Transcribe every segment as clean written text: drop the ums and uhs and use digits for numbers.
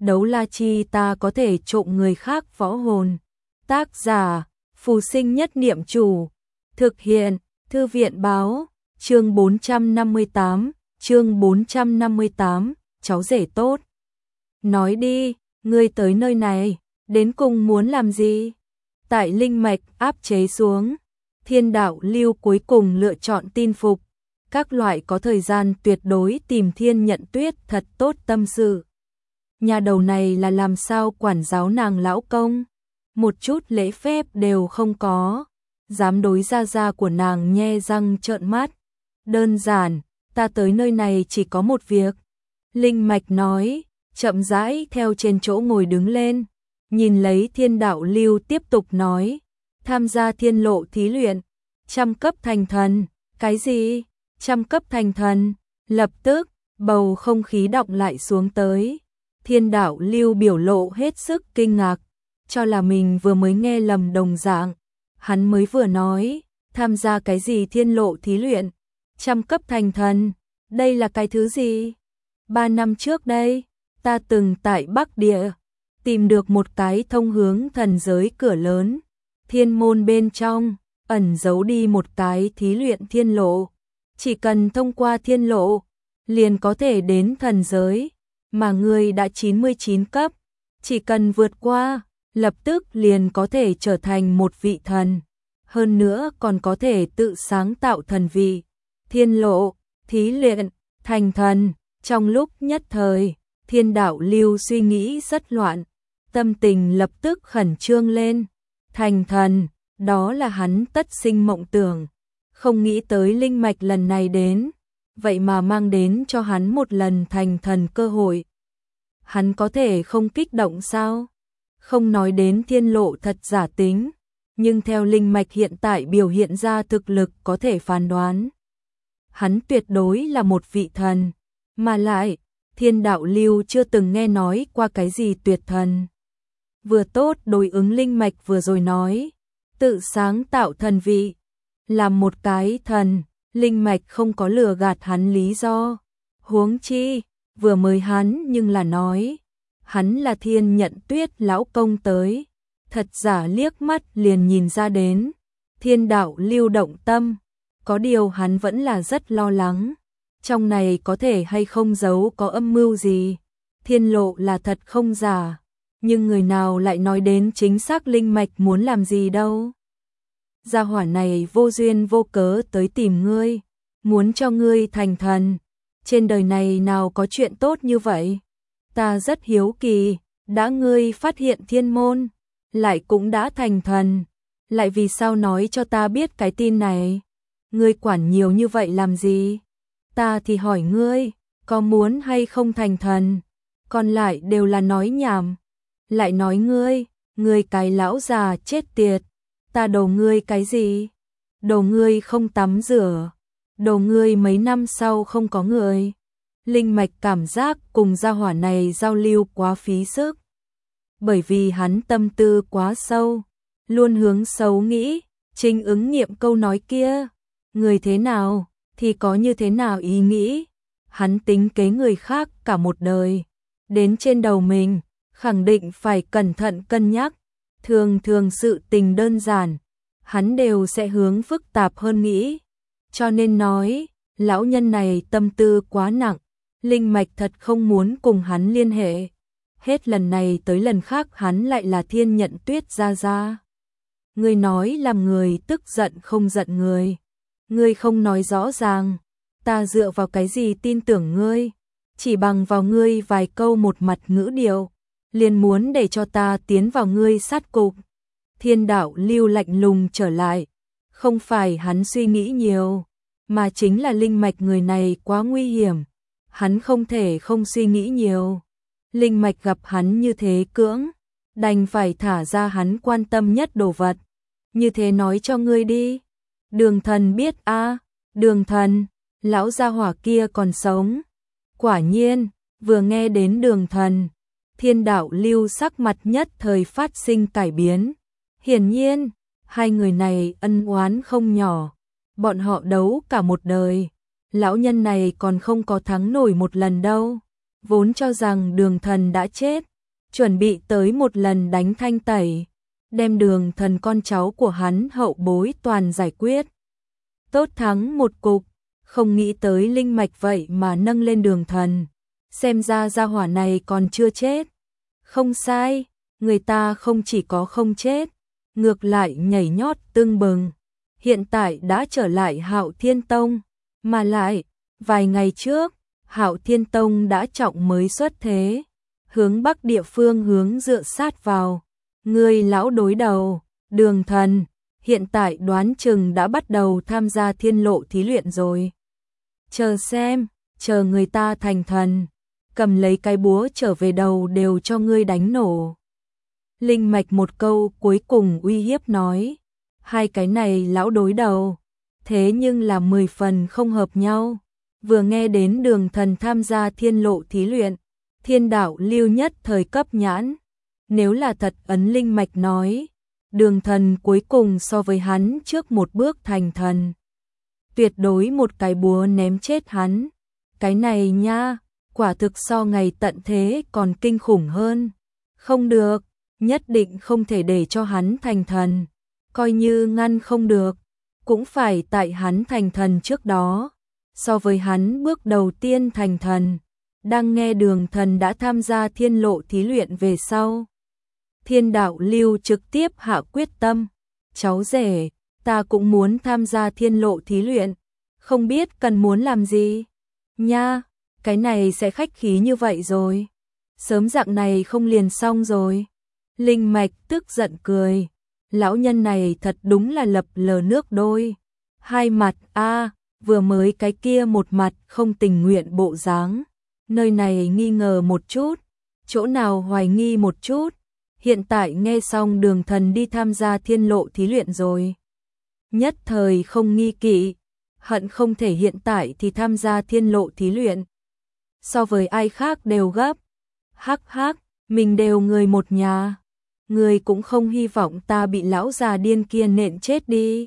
đấu la chi ta có thể trộm người khác võ hồn. Tác giả, Phù Sinh Nhất Niệm Chủ. Thực hiện, Thư viện báo, chương 458, cháu rể tốt. Nói đi, ngươi tới nơi này, đến cùng muốn làm gì? Tại linh mạch áp chế xuống, Thiên Đạo Lưu cuối cùng lựa chọn tin phục. Các loại có thời gian tuyệt đối tìm Thiên Nhận Tuyết thật tốt tâm sự. Nhà đầu này là làm sao quản giáo nàng lão công, một chút lễ phép đều không có, dám đối gia của nàng nhe răng trợn mắt. Đơn giản, ta tới nơi này chỉ có một việc. Linh mạch nói, chậm rãi theo trên chỗ ngồi đứng lên, nhìn lấy Thiên Đạo Lưu tiếp tục nói, tham gia thiên lộ thí luyện, 100 cấp thành thần. Cái gì? 100 cấp thành thần? Lập tức, bầu không khí đọng lại xuống tới. Thiên Đạo Lưu biểu lộ hết sức kinh ngạc, cho là mình vừa mới nghe lầm đồng dạng. Hắn mới vừa nói, tham gia cái gì thiên lộ thí luyện, 100 cấp thành thần, đây là cái thứ gì? 3 năm trước đây, ta từng tại Bắc Địa, tìm được một cái thông hướng thần giới cửa lớn. Thiên môn bên trong, ẩn giấu đi một cái thí luyện thiên lộ. Chỉ cần thông qua thiên lộ, liền có thể đến thần giới. Mà ngươi đã 99 cấp, chỉ cần vượt qua, lập tức liền có thể trở thành một vị thần. Hơn nữa còn có thể tự sáng tạo thần vị. Thiên lộ, thí luyện, thành thần. Trong lúc nhất thời, Thiên Đạo Lưu suy nghĩ rất loạn, tâm tình lập tức khẩn trương lên. Thành thần, đó là hắn tất sinh mộng tưởng. Không nghĩ tới linh mạch lần này đến, vậy mà mang đến cho hắn một lần thành thần cơ hội. Hắn có thể không kích động sao? Không nói đến thiên lộ thật giả tính, nhưng theo linh mạch hiện tại biểu hiện ra thực lực có thể phán đoán. Hắn tuyệt đối là một vị thần, mà lại, Thiên Đạo Lưu chưa từng nghe nói qua cái gì tuyệt thần. Vừa tốt đối ứng linh mạch vừa rồi nói, tự sáng tạo thần vị, làm một cái thần, linh mạch không có lừa gạt hắn lý do. Huống chi, vừa mới hắn nhưng là nói, hắn là Thiên Nhận Tuyết lão công tới, thật giả liếc mắt liền nhìn ra đến. Thiên Đạo Lưu động tâm, có điều hắn vẫn là rất lo lắng, trong này có thể hay không giấu có âm mưu gì. Thiên lộ là thật không giả, nhưng người nào lại nói đến chính xác linh mạch muốn làm gì đâu. Gia hỏa này vô duyên vô cớ tới tìm ngươi, muốn cho ngươi thành thần. Trên đời này nào có chuyện tốt như vậy? Ta rất hiếu kỳ, đã ngươi phát hiện thiên môn, lại cũng đã thành thần, lại vì sao nói cho ta biết cái tin này? Ngươi quản nhiều như vậy làm gì? Ta thì hỏi ngươi, có muốn hay không thành thần? Còn lại đều là nói nhảm. Lại nói ngươi cái lão già chết tiệt, ta đồ ngươi cái gì? Đồ ngươi không tắm rửa, đồ ngươi mấy năm sau không có người. Linh mạch cảm giác cùng gia hỏa này giao lưu quá phí sức. Bởi vì hắn tâm tư quá sâu, luôn hướng xấu nghĩ, chính ứng nghiệm câu nói kia. Người thế nào, thì có như thế nào ý nghĩ. Hắn tính kế người khác cả một đời. Đến trên đầu mình, khẳng định phải cẩn thận cân nhắc. Thường sự tình đơn giản, hắn đều sẽ hướng phức tạp hơn nghĩ. Cho nên nói, lão nhân này tâm tư quá nặng, linh mạch thật không muốn cùng hắn liên hệ. Hết lần này tới lần khác hắn lại là Thiên Nhận Tuyết gia. Ngươi nói làm người tức giận không giận người. Ngươi không nói rõ ràng, ta dựa vào cái gì tin tưởng ngươi? Chỉ bằng vào ngươi vài câu một mặt ngữ điệu, liền muốn để cho ta tiến vào ngươi sát cục. Thiên Đạo Lưu lạnh lùng trở lại, không phải hắn suy nghĩ nhiều, mà chính là linh mạch người này quá nguy hiểm, hắn không thể không suy nghĩ nhiều. Linh mạch gặp hắn như thế cưỡng, đành phải thả ra hắn quan tâm nhất đồ vật. Như thế nói cho ngươi đi. Đường thần biết a? Đường thần, lão gia hỏa kia còn sống. Quả nhiên, vừa nghe đến đường thần, Thiên Đạo Lưu sắc mặt nhất thời phát sinh cải biến. Hiển nhiên, hai người này ân oán không nhỏ, bọn họ đấu cả một đời, lão nhân này còn không có thắng nổi một lần đâu. Vốn cho rằng đường thần đã chết, chuẩn bị tới một lần đánh thanh tẩy, đem Đường Thần con cháu của hắn hậu bối toàn giải quyết. Tốt thắng một cục, không nghĩ tới linh mạch vậy mà nâng lên Đường Thần, xem ra gia hỏa này còn chưa chết. Không sai, người ta không chỉ có không chết, ngược lại nhảy nhót tưng bừng, hiện tại đã trở lại Hạo Thiên Tông, mà lại, vài ngày trước, Hạo Thiên Tông đã trọng mới xuất thế, hướng Bắc địa phương hướng dựa sát vào. Người lão đối đầu, Đường Thần, hiện tại đoán chừng đã bắt đầu tham gia thiên lộ thí luyện rồi. Chờ xem, chờ người ta thành thần, cầm lấy cái búa trở về đầu đều cho ngươi đánh nổ. Linh mạch một câu cuối cùng uy hiếp nói, hai cái này lão đối đầu, thế nhưng là 10 phần không hợp nhau. Vừa nghe đến Đường Thần tham gia thiên lộ thí luyện, Thiên Đạo Lưu nhất thời cấp nhãn. Nếu là thật ấn linh mạch nói, Đường Thần cuối cùng so với hắn trước một bước thành thần. Tuyệt đối một cái búa ném chết hắn. Cái này nha, quả thực so ngày tận thế còn kinh khủng hơn. Không được, nhất định không thể để cho hắn thành thần. Coi như ngăn không được, cũng phải tại hắn thành thần trước đó. So với hắn bước đầu tiên thành thần, đang nghe Đường Thần đã tham gia thiên lộ thí luyện về sau. Thiên Đạo Lưu trực tiếp hạ quyết tâm, cháu rể, ta cũng muốn tham gia thiên lộ thí luyện, không biết cần muốn làm gì. Nha, cái này sẽ khách khí như vậy rồi. Sớm dạng này không liền xong rồi. Linh mạch tức giận cười, lão nhân này thật đúng là lập lờ nước đôi. Hai mặt a, vừa mới cái kia một mặt không tình nguyện bộ dáng. Nơi này nghi ngờ một chút, chỗ nào hoài nghi một chút. Hiện tại nghe xong Đường Thần đi tham gia thiên lộ thí luyện rồi. Nhất thời không nghi kỵ, hận không thể hiện tại thì tham gia thiên lộ thí luyện. So với ai khác đều gấp. Hắc hắc, mình đều người một nhà. Người cũng không hy vọng ta bị lão già điên kia nện chết đi.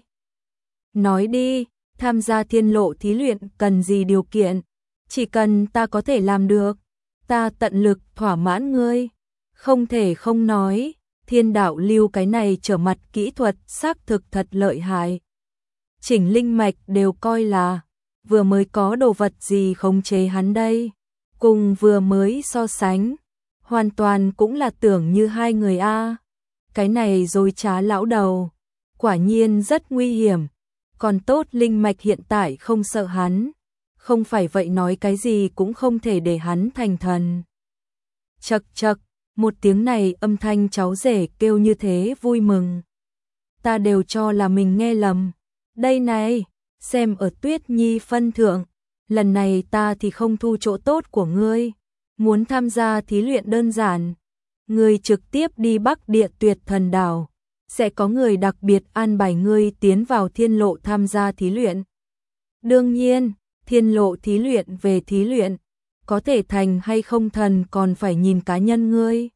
Nói đi, tham gia thiên lộ thí luyện cần gì điều kiện? Chỉ cần ta có thể làm được, ta tận lực thỏa mãn ngươi. Không thể không nói, Thiên Đạo Lưu cái này trở mặt kỹ thuật xác thực thật lợi hại. Chỉnh linh mạch đều coi là vừa mới có đồ vật gì khống chế hắn đây. Cùng vừa mới so sánh, hoàn toàn cũng là tưởng như hai người a. Cái này dối trá lão đầu, quả nhiên rất nguy hiểm. Còn tốt linh mạch hiện tại không sợ hắn, không phải vậy nói cái gì cũng không thể để hắn thành thần. Chậc chậc, một tiếng này âm thanh cháu rể kêu như thế vui mừng. Ta đều cho là mình nghe lầm. Đây này, xem ở Tuyết Nhi phân thượng, lần này ta thì không thu chỗ tốt của ngươi. Muốn tham gia thí luyện đơn giản, ngươi trực tiếp đi Bắc Địa Tuyệt Thần Đảo, sẽ có người đặc biệt an bài ngươi tiến vào thiên lộ tham gia thí luyện. Đương nhiên, thiên lộ thí luyện về thí luyện, có thể thành hay không thần còn phải nhìn cá nhân ngươi.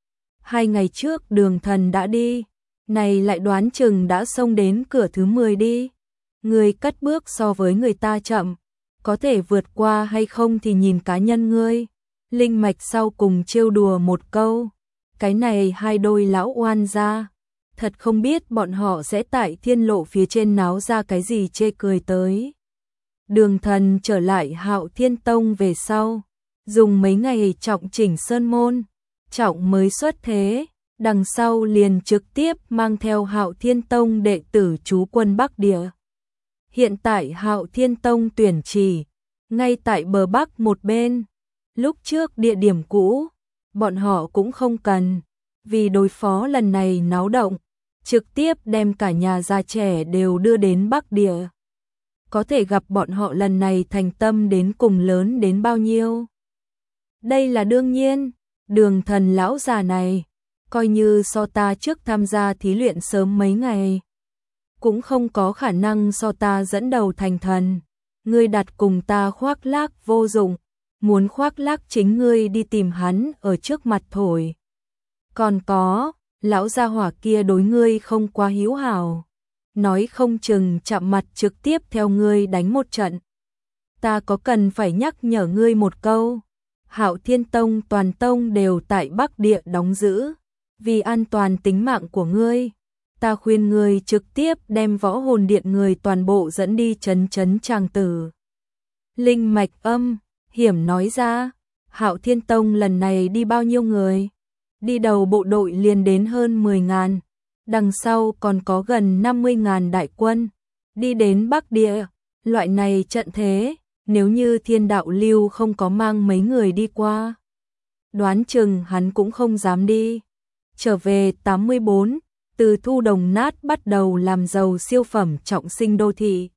2 ngày trước Đường Thần đã đi, này lại đoán chừng đã xông đến cửa thứ 10 đi. Ngươi cất bước so với người ta chậm, có thể vượt qua hay không thì nhìn cá nhân ngươi. Linh mạch sau cùng trêu đùa một câu, cái này hai đôi lão oan gia, thật không biết bọn họ sẽ tại thiên lộ phía trên náo ra cái gì chê cười tới. Đường Thần trở lại Hạo Thiên Tông về sau, dùng mấy ngày trọng chỉnh sơn môn, trọng mới xuất thế, đằng sau liền trực tiếp mang theo Hạo Thiên Tông đệ tử trú quân Bắc Địa. Hiện tại Hạo Thiên Tông tuyển chỉ, ngay tại bờ Bắc một bên, lúc trước địa điểm cũ, bọn họ cũng không cần, vì đối phó lần này náo động, trực tiếp đem cả nhà già trẻ đều đưa đến Bắc Địa. Có thể gặp bọn họ lần này thành tâm đến cùng lớn đến bao nhiêu. Đây là đương nhiên, Đường Thần lão già này, coi như so ta trước tham gia thí luyện sớm mấy ngày, cũng không có khả năng so ta dẫn đầu thành thần. Ngươi đặt cùng ta khoác lác vô dụng, muốn khoác lác chính ngươi đi tìm hắn ở trước mặt thổi. Còn có, lão gia hỏa kia đối ngươi không quá hiếu hảo, nói không chừng chạm mặt trực tiếp theo ngươi đánh một trận. Ta có cần phải nhắc nhở ngươi một câu, Hạo Thiên Tông toàn tông đều tại Bắc Địa đóng giữ. Vì an toàn tính mạng của ngươi, ta khuyên ngươi trực tiếp đem Võ Hồn Điện người toàn bộ dẫn đi trấn Tràng Tử. Linh Mạch Âm hiểm nói ra. Hạo Thiên Tông lần này đi bao nhiêu người? Đi đầu bộ đội liền đến hơn 10.000, đằng sau còn có gần 50.000 đại quân. Đi đến Bắc Địa, loại này trận thế, nếu như Thiên Đạo Lưu không có mang mấy người đi qua, đoán chừng hắn cũng không dám đi. Trở về 84, từ thu đồng nát bắt đầu làm giàu siêu phẩm trọng sinh đô thị.